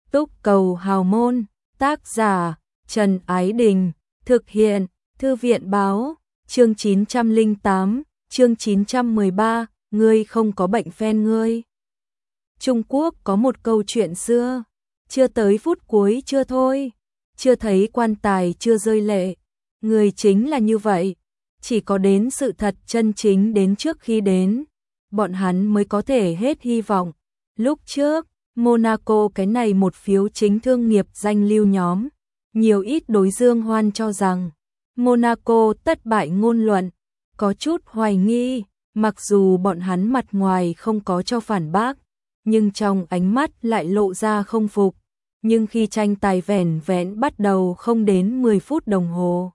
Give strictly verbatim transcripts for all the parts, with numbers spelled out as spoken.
Túc cầu hào môn, tác giả Trần Ái Đình, thực hiện Thư viện báo, chương chín trăm lẻ tám, chương chín trăm mười ba, ngươi không có bệnh phen ngươi. Trung Quốc có một câu chuyện xưa, chưa tới phút cuối chưa thôi, chưa thấy quan tài chưa rơi lệ, người chính là như vậy, chỉ có đến sự thật chân chính đến trước khi đến, bọn hắn mới có thể hết hy vọng. Lúc trước, Monaco cái này một phiếu chính thương nghiệp danh lưu nhóm, nhiều ít đối Dương Hoan cho rằng Monaco tất bại ngôn luận, có chút hoài nghi, mặc dù bọn hắn mặt ngoài không có cho phản bác, nhưng trong ánh mắt lại lộ ra không phục. Nhưng khi tranh tài vẻn vẹn bắt đầu không đến mười phút đồng hồ,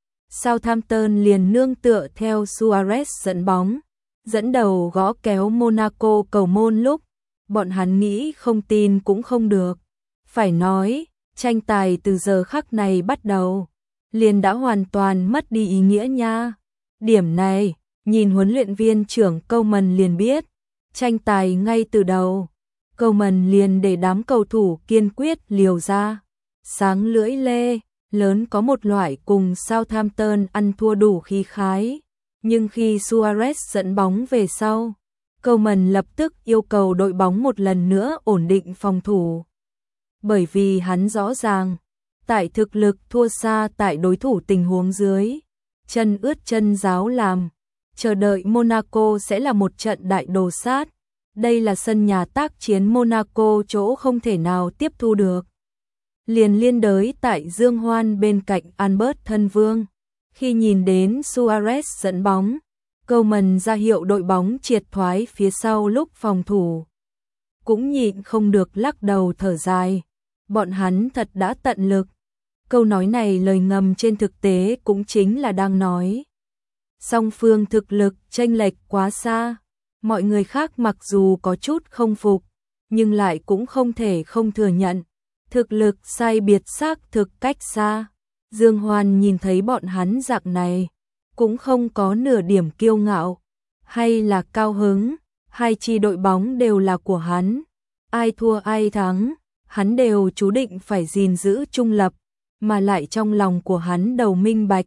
Southampton liền nương tựa theo Suarez dẫn bóng, dẫn đầu gõ kéo Monaco cầu môn lúc, bọn hắn nghĩ không tin cũng không được. Phải nói, tranh tài từ giờ khắc này bắt đầu, liền đã hoàn toàn mất đi ý nghĩa nha. Điểm này, nhìn huấn luyện viên trưởng Koeman liền biết, tranh tài ngay từ đầu, Koeman liền để đám cầu thủ kiên quyết liều ra. Sáng lưỡi lê, lớn có một loại cùng Southampton ăn thua đủ khí khái, nhưng khi Suarez dẫn bóng về sau, Koeman lập tức yêu cầu đội bóng một lần nữa ổn định phòng thủ. Bởi vì hắn rõ ràng, tại thực lực thua xa tại đối thủ tình huống dưới, chân ướt chân ráo làm, chờ đợi Monaco sẽ là một trận đại đồ sát. Đây là sân nhà tác chiến Monaco chỗ không thể nào tiếp thu được. Liền liên đới tại Dương Hoan bên cạnh Albert thân vương, khi nhìn đến Suarez dẫn bóng, Koeman ra hiệu đội bóng triệt thoái phía sau lúc phòng thủ, cũng nhịn không được lắc đầu thở dài. Bọn hắn thật đã tận lực. Câu nói này lời ngầm trên thực tế cũng chính là đang nói song phương thực lực chênh lệch quá xa. Mọi người khác mặc dù có chút không phục, nhưng lại cũng không thể không thừa nhận, thực lực sai biệt xác thực cách xa. Dương Hoan nhìn thấy bọn hắn dạng này, cũng không có nửa điểm kiêu ngạo hay là cao hứng, hai chi đội bóng đều là của hắn, ai thua ai thắng, hắn đều chú định phải gìn giữ trung lập, mà lại trong lòng của hắn đầu minh bạch,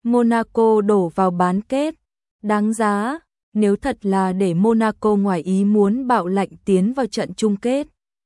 Monaco đổ vào bán kết, đáng giá. Nếu thật là để Monaco ngoài ý muốn bạo lệnh tiến vào trận chung kết,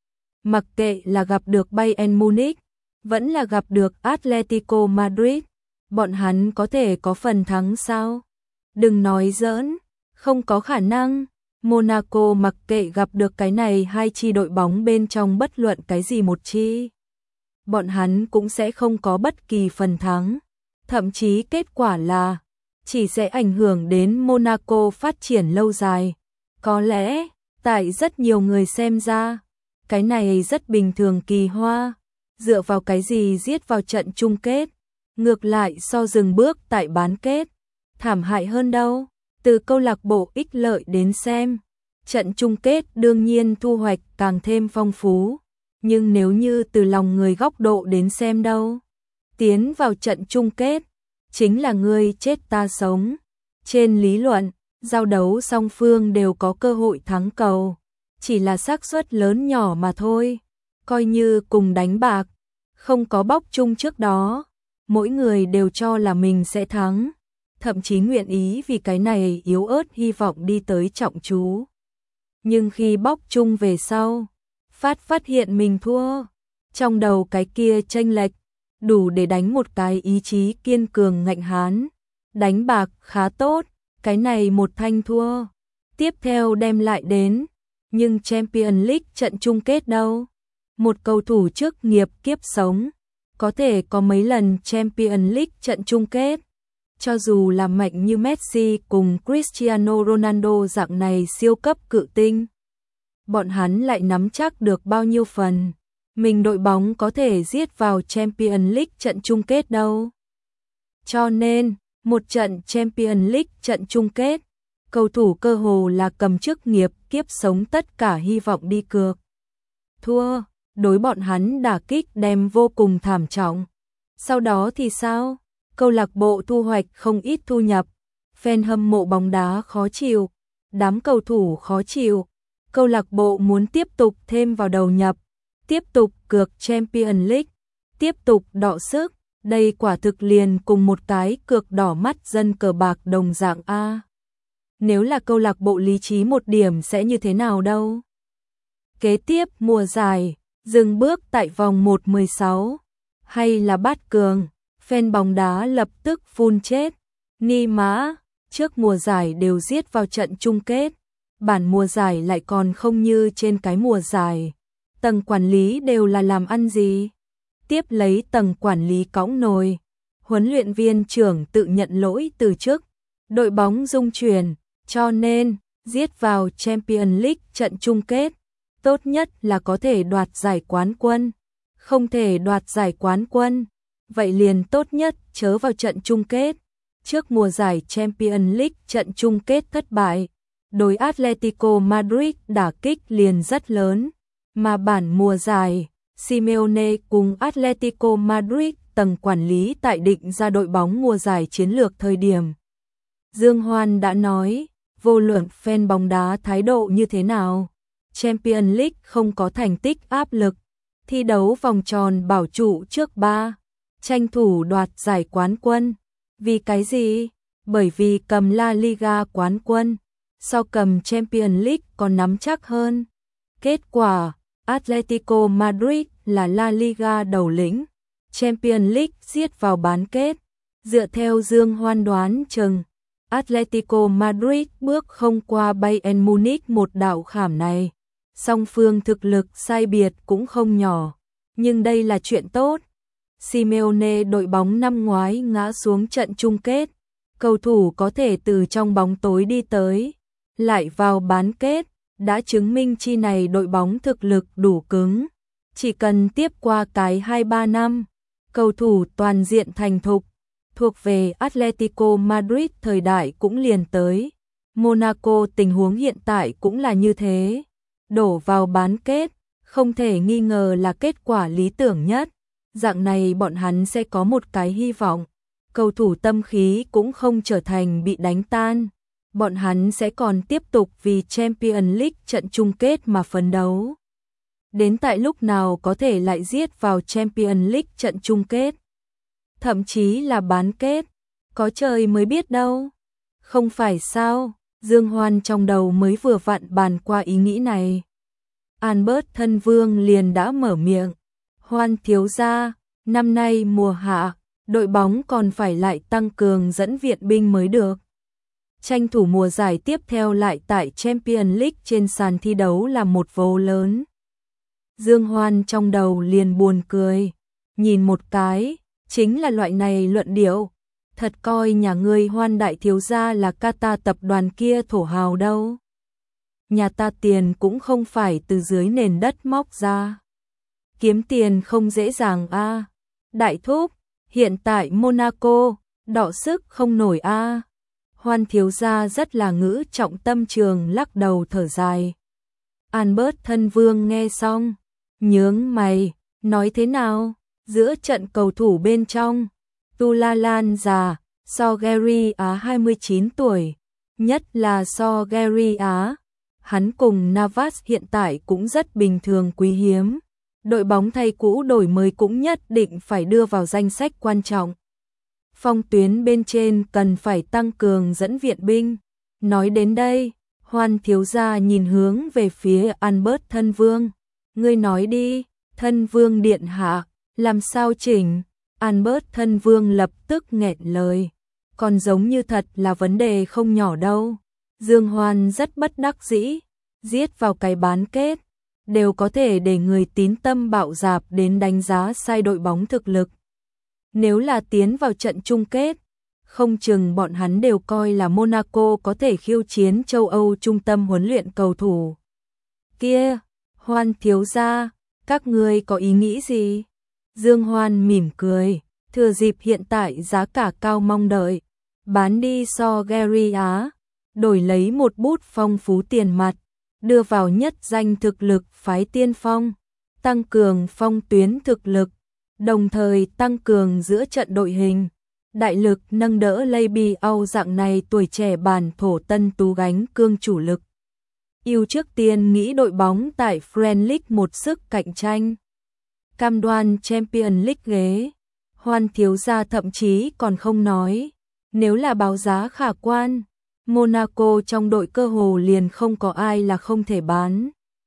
mặc kệ là gặp được Bayern Munich, vẫn là gặp được Atletico Madrid, bọn hắn có thể có phần thắng sao? Đừng nói giỡn, không có khả năng. Monaco mặc kệ gặp được cái này hai chi đội bóng bên trong bất luận cái gì một chi, bọn hắn cũng sẽ không có bất kỳ phần thắng, thậm chí kết quả là chỉ sẽ ảnh hưởng đến Monaco phát triển lâu dài. Có lẽ, tại rất nhiều người xem ra, cái này rất bình thường kỳ hoa, dựa vào cái gì giết vào trận chung kết, ngược lại so dừng bước tại bán kết, thảm hại hơn đâu. Từ câu lạc bộ ích lợi đến xem, trận chung kết đương nhiên thu hoạch càng thêm phong phú, nhưng nếu như từ lòng người góc độ đến xem đâu, tiến vào trận chung kết chính là ngươi chết ta sống. Trên lý luận, giao đấu song phương đều có cơ hội thắng cầu, chỉ là xác suất lớn nhỏ mà thôi. Coi như cùng đánh bạc, không có bóc chung trước đó, mỗi người đều cho là mình sẽ thắng, thậm chí nguyện ý vì cái này yếu ớt hy vọng đi tới trọng chú. Nhưng khi bóc chung về sau, phát phát hiện mình thua, trong đầu cái kia chênh lệch đủ để đánh một cái ý chí kiên cường ngạnh hán. Đánh bạc khá tốt, cái này một thanh thua, tiếp theo đem lại đến, nhưng Champions League trận chung kết đâu? Một cầu thủ chức nghiệp kiếp sống, có thể có mấy lần Champions League trận chung kết, cho dù là mạnh như Messi cùng Cristiano Ronaldo dạng này siêu cấp cự tinh, bọn hắn lại nắm chắc được bao nhiêu phần mình đội bóng có thể giết vào Champions League trận chung kết đâu. Cho nên, một trận Champions League trận chung kết, cầu thủ cơ hồ là cầm chức nghiệp kiếp sống tất cả hy vọng đi cược. Thua, đối bọn hắn đả kích đem vô cùng thảm trọng. Sau đó thì sao? Câu lạc bộ thu hoạch không ít thu nhập, fan hâm mộ bóng đá khó chịu, đám cầu thủ khó chịu, câu lạc bộ muốn tiếp tục thêm vào đầu nhập, tiếp tục cược Champions League, tiếp tục đọ sức, đây quả thực liền cùng một cái cược đỏ mắt dân cờ bạc đồng dạng a. Nếu là câu lạc bộ lý trí một điểm sẽ như thế nào đâu? Kế tiếp mùa giải, dừng bước tại vòng một mười sáu, hay là bát cường, fan bóng đá lập tức phun chết. Ni mã, trước mùa giải đều giết vào trận chung kết, bản mùa giải lại còn không như trên cái mùa giải. Tầng quản lý đều là làm ăn gì? Tiếp lấy tầng quản lý cõng nồi, huấn luyện viên trưởng tự nhận lỗi từ chức, đội bóng rung chuyển, cho nên giết vào Champions League trận chung kết, tốt nhất là có thể đoạt giải quán quân, không thể đoạt giải quán quân, vậy liền tốt nhất chớ vào trận chung kết. Trước mùa giải Champions League trận chung kết thất bại, đối Atletico Madrid đả kích liền rất lớn, mà bản mùa giải, Simeone cùng Atletico Madrid tầng quản lý tại định ra đội bóng mùa giải chiến lược thời điểm. Dương Hoan đã nói, vô luận fan bóng đá thái độ như thế nào, Champions League không có thành tích áp lực, thi đấu vòng tròn bảo trụ trước ba, tranh thủ đoạt giải quán quân. Vì cái gì? Bởi vì cầm La Liga quán quân, so cầm Champions League còn nắm chắc hơn. Kết quả, Atletico Madrid là La Liga đầu lĩnh, Champions League giết vào bán kết. Dựa theo Dương Hoan đoán chừng, Atletico Madrid bước không qua Bayern Munich một đạo khảm này. Song phương thực lực sai biệt cũng không nhỏ, nhưng đây là chuyện tốt. Simeone đội bóng năm ngoái ngã xuống trận chung kết, cầu thủ có thể từ trong bóng tối đi tới, lại vào bán kết, đã chứng minh chi này đội bóng thực lực đủ cứng. Chỉ cần tiếp qua cái hai ba năm, cầu thủ toàn diện thành thục, thuộc về Atletico Madrid thời đại cũng liền tới. Monaco tình huống hiện tại cũng là như thế, đổ vào bán kết, không thể nghi ngờ là kết quả lý tưởng nhất. Dạng này bọn hắn sẽ có một cái hy vọng, cầu thủ tâm khí cũng không trở thành bị đánh tan, bọn hắn sẽ còn tiếp tục vì Champions League trận chung kết mà phấn đấu. Đến tại lúc nào có thể lại giết vào Champions League trận chung kết, thậm chí là bán kết, có trời mới biết đâu. Không phải sao? Dương Hoan trong đầu mới vừa vặn bàn qua ý nghĩ này, Albert thân vương liền đã mở miệng. Hoan thiếu gia, năm nay mùa hạ, đội bóng còn phải lại tăng cường dẫn viện binh mới được. Tranh thủ mùa giải tiếp theo lại tại Champions League trên sàn thi đấu là một vố lớn. Dương Hoan trong đầu liền buồn cười, nhìn một cái, chính là loại này luận điệu, thật coi nhà ngươi Hoan đại thiếu gia là Qatar tập đoàn kia thổ hào đâu. Nhà ta tiền cũng không phải từ dưới nền đất móc ra. Kiếm tiền không dễ dàng a. À. Đại thúc, hiện tại Monaco, đọ sức không nổi a. À. Hoan thiếu gia rất là ngữ trọng tâm trường lắc đầu thở dài. Albert thân vương nghe xong, nhướng mày, nói thế nào? Giữa trận cầu thủ bên trong, Tulalan già, so Gary Á hai mươi chín tuổi, nhất là so Gary Á. Hắn cùng Navas hiện tại cũng rất bình thường quý hiếm. Đội bóng thay cũ đổi mới cũng nhất định phải đưa vào danh sách quan trọng. Phong tuyến bên trên cần phải tăng cường dẫn viện binh. Nói đến đây, Hoan thiếu gia nhìn hướng về phía Albert thân vương. Ngươi nói đi, thân vương điện hạ, làm sao chỉnh? Albert thân vương lập tức nghẹn lời. Còn giống như thật là vấn đề không nhỏ đâu. Dương Hoan rất bất đắc dĩ, giết vào cái bán kết, đều có thể để người tín tâm bạo dạp đến đánh giá sai đội bóng thực lực. Nếu là tiến vào trận chung kết, không chừng bọn hắn đều coi là Monaco có thể khiêu chiến châu Âu trung tâm huấn luyện cầu thủ. Kia, Hoan thiếu gia, các ngươi có ý nghĩ gì? Dương Hoan mỉm cười, thừa dịp hiện tại giá cả cao mong đợi, bán đi so Gary Á, đổi lấy một bút phong phú tiền mặt, đưa vào nhất danh thực lực phái tiên phong, tăng cường phong tuyến thực lực, đồng thời tăng cường giữa trận đội hình, đại lực nâng đỡ Lady Âu dạng này tuổi trẻ bản thổ tân tú gánh cương chủ lực. Yêu trước tiên nghĩ đội bóng tại Friend League một sức cạnh tranh. cam đoan Champions League ghế. Hoan thiếu gia thậm chí còn không nói, nếu là báo giá khả quan, Monaco trong đội cơ hồ liền không có ai là không thể bán.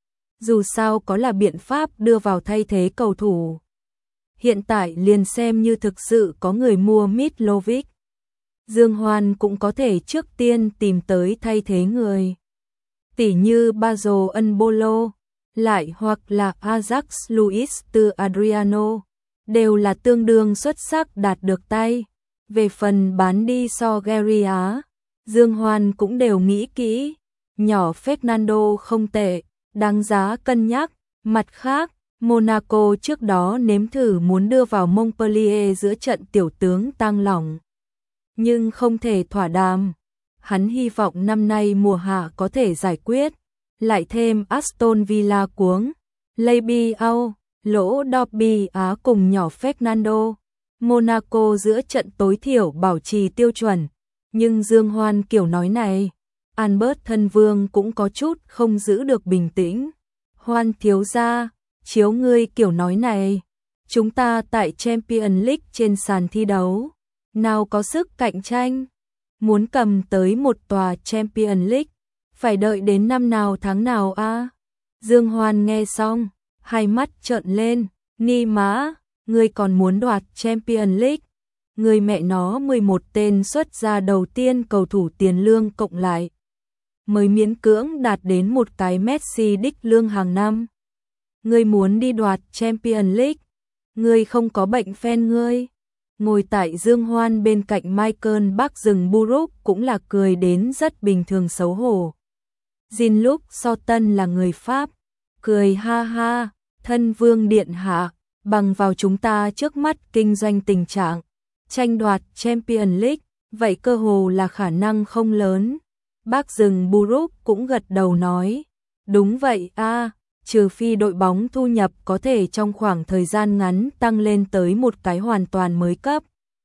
Dù sao có là biện pháp đưa vào thay thế cầu thủ. Hiện tại liền xem như thực sự có người mua Mitrovic, Dương Hoan cũng có thể trước tiên tìm tới thay thế người. Tỷ như Bazo Embolo, lại hoặc là Ajax Luis từ Adriano, đều là tương đương xuất sắc đạt được tay. Về phần bán đi Sogeria, Dương Hoan cũng đều nghĩ kỹ, nhỏ Fernando không tệ, đáng giá cân nhắc. Mặt khác, Monaco trước đó nếm thử muốn đưa vào Montpellier giữa trận tiểu tướng tăng lỏng, nhưng không thể thỏa đàm. Hắn hy vọng năm nay mùa hạ có thể giải quyết, lại thêm Aston Villa cuống, Lebiao, lỗ Derby Á cùng nhỏ Fernando. Monaco giữa trận tối thiểu bảo trì tiêu chuẩn, nhưng Dương Hoan kiểu nói này, Albert thân vương cũng có chút không giữ được bình tĩnh. Hoan thiếu gia, chiếu ngươi kiểu nói này, chúng ta tại Champions League trên sàn thi đấu, nào có sức cạnh tranh, muốn cầm tới một tòa Champions League, phải đợi đến năm nào tháng nào a? À? Dương Hoan nghe xong, hai mắt trợn lên, ni má, ngươi còn muốn đoạt Champions League? Người mẹ nó mười một tên xuất ra đầu tiên cầu thủ tiền lương cộng lại, mới miễn cưỡng đạt đến một cái Messi đích lương hàng năm. Ngươi muốn đi đoạt Champions League, ngươi không có bệnh fan ngươi. Ngồi tại Dương Hoan bên cạnh Michael Bắc rừng Buruk cũng là cười đến rất bình thường xấu hổ. Jean-Luc Soton là người Pháp, cười ha ha, thân vương điện hạ, bằng vào chúng ta trước mắt kinh doanh tình trạng, tranh đoạt Champions League, vậy cơ hồ là khả năng không lớn. Bác rừng Buruk cũng gật đầu nói, đúng vậy a, à, trừ phi đội bóng thu nhập có thể trong khoảng thời gian ngắn tăng lên tới một cái hoàn toàn mới cấp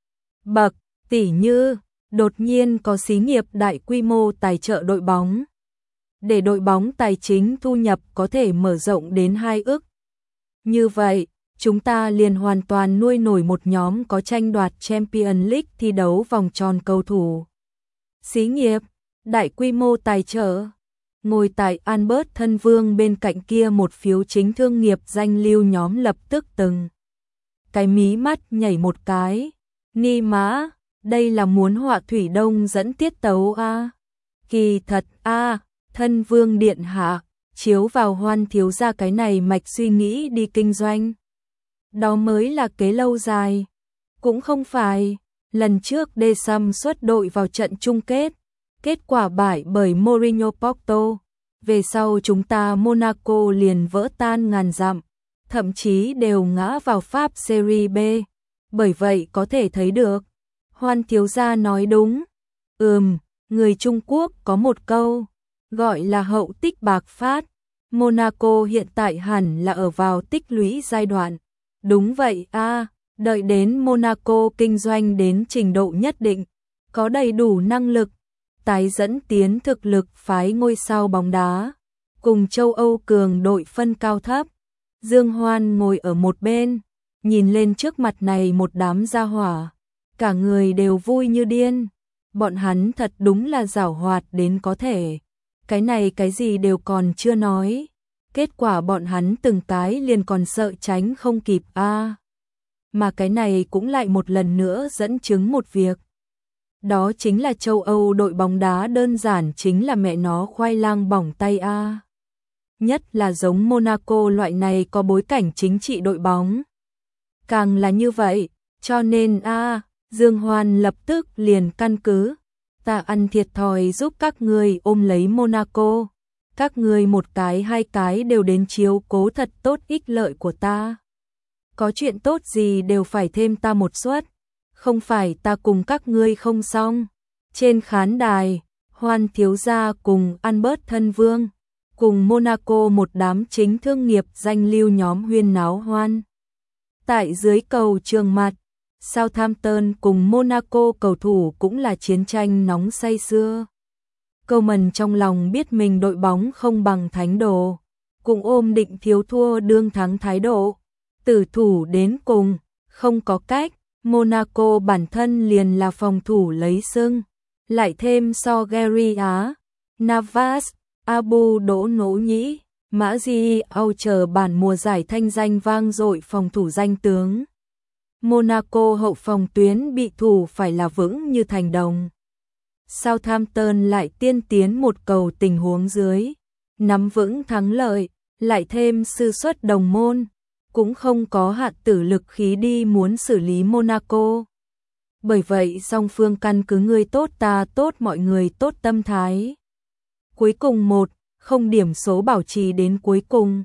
bậc, tỉ như đột nhiên có xí nghiệp đại quy mô tài trợ đội bóng, để đội bóng tài chính thu nhập có thể mở rộng đến hai ức. Như vậy, chúng ta liền hoàn toàn nuôi nổi một nhóm có tranh đoạt Champions League thi đấu vòng tròn cầu thủ. Xí nghiệp, đại quy mô tài trợ. Ngồi tại Albert thân vương bên cạnh kia một phiếu chính thương nghiệp danh lưu nhóm lập tức từng cái mí mắt nhảy một cái. Ni má, đây là muốn họa thủy đông dẫn tiết tấu a. À? Kỳ thật a, à, thân vương điện hạ, chiếu vào Hoan thiếu gia cái này mạch suy nghĩ đi kinh doanh. Đó mới là kế lâu dài. Cũng không phải, lần trước Deschamps xuất đội vào trận chung kết, kết quả bại bởi Mourinho Porto. Về sau chúng ta Monaco liền vỡ tan ngàn dặm, thậm chí đều ngã vào Pháp Serie B. Bởi vậy có thể thấy được, Hoan thiếu gia nói đúng. Ừm, người Trung Quốc có một câu, gọi là hậu tích bạc phát. Monaco hiện tại hẳn là ở vào tích lũy giai đoạn. Đúng vậy a, à, đợi đến Monaco kinh doanh đến trình độ nhất định, có đầy đủ năng lực, tái dẫn tiến thực lực phái ngôi sao bóng đá, cùng châu Âu cường đội phân cao thấp. Dương Hoan ngồi ở một bên, nhìn lên trước mặt này một đám gia hỏa, cả người đều vui như điên. Bọn hắn thật đúng là giảo hoạt đến có thể, cái này cái gì đều còn chưa nói, kết quả bọn hắn từng cái liền còn sợ tránh không kịp a. À. Mà cái này cũng lại một lần nữa dẫn chứng một việc. Đó chính là châu Âu đội bóng đá đơn giản chính là mẹ nó khoai lang bỏng tay a. À. Nhất là giống Monaco loại này có bối cảnh chính trị đội bóng. Càng là như vậy, cho nên a, à, Dương Hoan lập tức liền căn cứ, ta ăn thiệt thòi giúp các người ôm lấy Monaco. Các người một cái hai cái đều đến chiếu cố thật tốt ích lợi của ta. Có chuyện tốt gì đều phải thêm ta một suất, không phải ta cùng các ngươi không xong. Trên khán đài, Hoan thiếu gia cùng Albert thân vương, cùng Monaco một đám chính thương nghiệp danh lưu nhóm huyên náo hoan. Tại dưới cầu trường mặt, Southampton cùng Monaco cầu thủ cũng là chiến tranh nóng say sưa. Coman trong lòng biết mình đội bóng không bằng thánh đồ, cũng ôm định thiếu thua đương thắng thái độ. tử thủ đến cùng, không có cách, Monaco bản thân liền là phòng thủ lấy sưng, lại thêm so Gary Á, Navas, Abu Đỗ Nỗ Nhĩ, Mã Di Âu chờ bản mùa giải thanh danh vang dội phòng thủ danh tướng. Monaco hậu phòng tuyến bị thủ phải là vững như thành đồng. Southampton lại tiên tiến một cầu tình huống dưới, nắm vững thắng lợi, lại thêm sư suất đồng môn, cũng không có hạn tử lực khí đi muốn xử lý Monaco. Bởi vậy song phương căn cứ người tốt ta tốt mọi người tốt tâm thái. Cuối cùng một không điểm số bảo trì đến cuối cùng.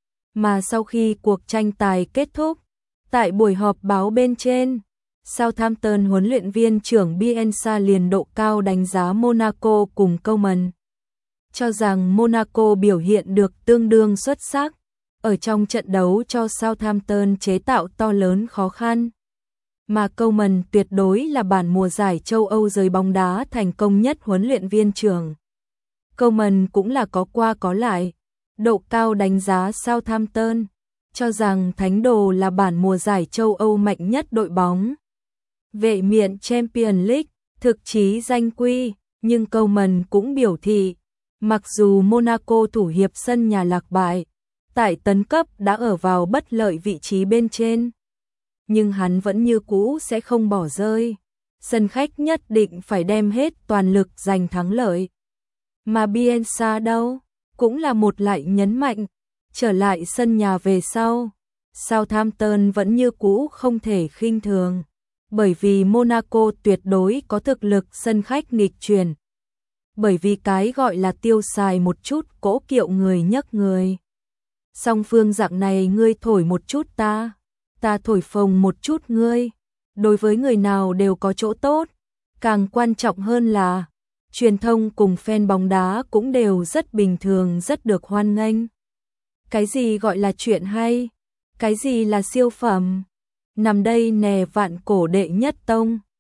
Mà sau khi cuộc tranh tài kết thúc, tại buổi họp báo bên trên, Southampton huấn luyện viên trưởng Bielsa liền độ cao đánh giá Monaco cùng Coman, cho rằng Monaco biểu hiện được tương đương xuất sắc, ở trong trận đấu cho Southampton chế tạo to lớn khó khăn. Mà Coman tuyệt đối là bản mùa giải châu Âu giới bóng đá thành công nhất huấn luyện viên trưởng. Coman cũng là có qua có lại, độ cao đánh giá Southampton, cho rằng Thánh Đồ là bản mùa giải châu Âu mạnh nhất đội bóng. Vệ miện Champions League, thực chí danh quy, nhưng Coman cũng biểu thị, mặc dù Monaco thủ hiệp sân nhà lạc bại, tại tấn cấp đã ở vào bất lợi vị trí bên trên, nhưng hắn vẫn như cũ sẽ không bỏ rơi. Sân khách nhất định phải đem hết toàn lực giành thắng lợi. Mà Bielsa đâu, cũng là một lại nhấn mạnh, trở lại sân nhà về sau, Southampton vẫn như cũ không thể khinh thường, bởi vì Monaco tuyệt đối có thực lực sân khách nghịch chuyển. Bởi vì cái gọi là tiêu xài một chút cỗ kiệu người nhấc người. Song phương dạng này ngươi thổi một chút ta, ta thổi phồng một chút ngươi, đối với người nào đều có chỗ tốt, càng quan trọng hơn là truyền thông cùng fan bóng đá cũng đều rất bình thường, rất được hoan nghênh. Cái gì gọi là chuyện hay? Cái gì là siêu phẩm? Nằm đây nè vạn cổ đệ nhất tông.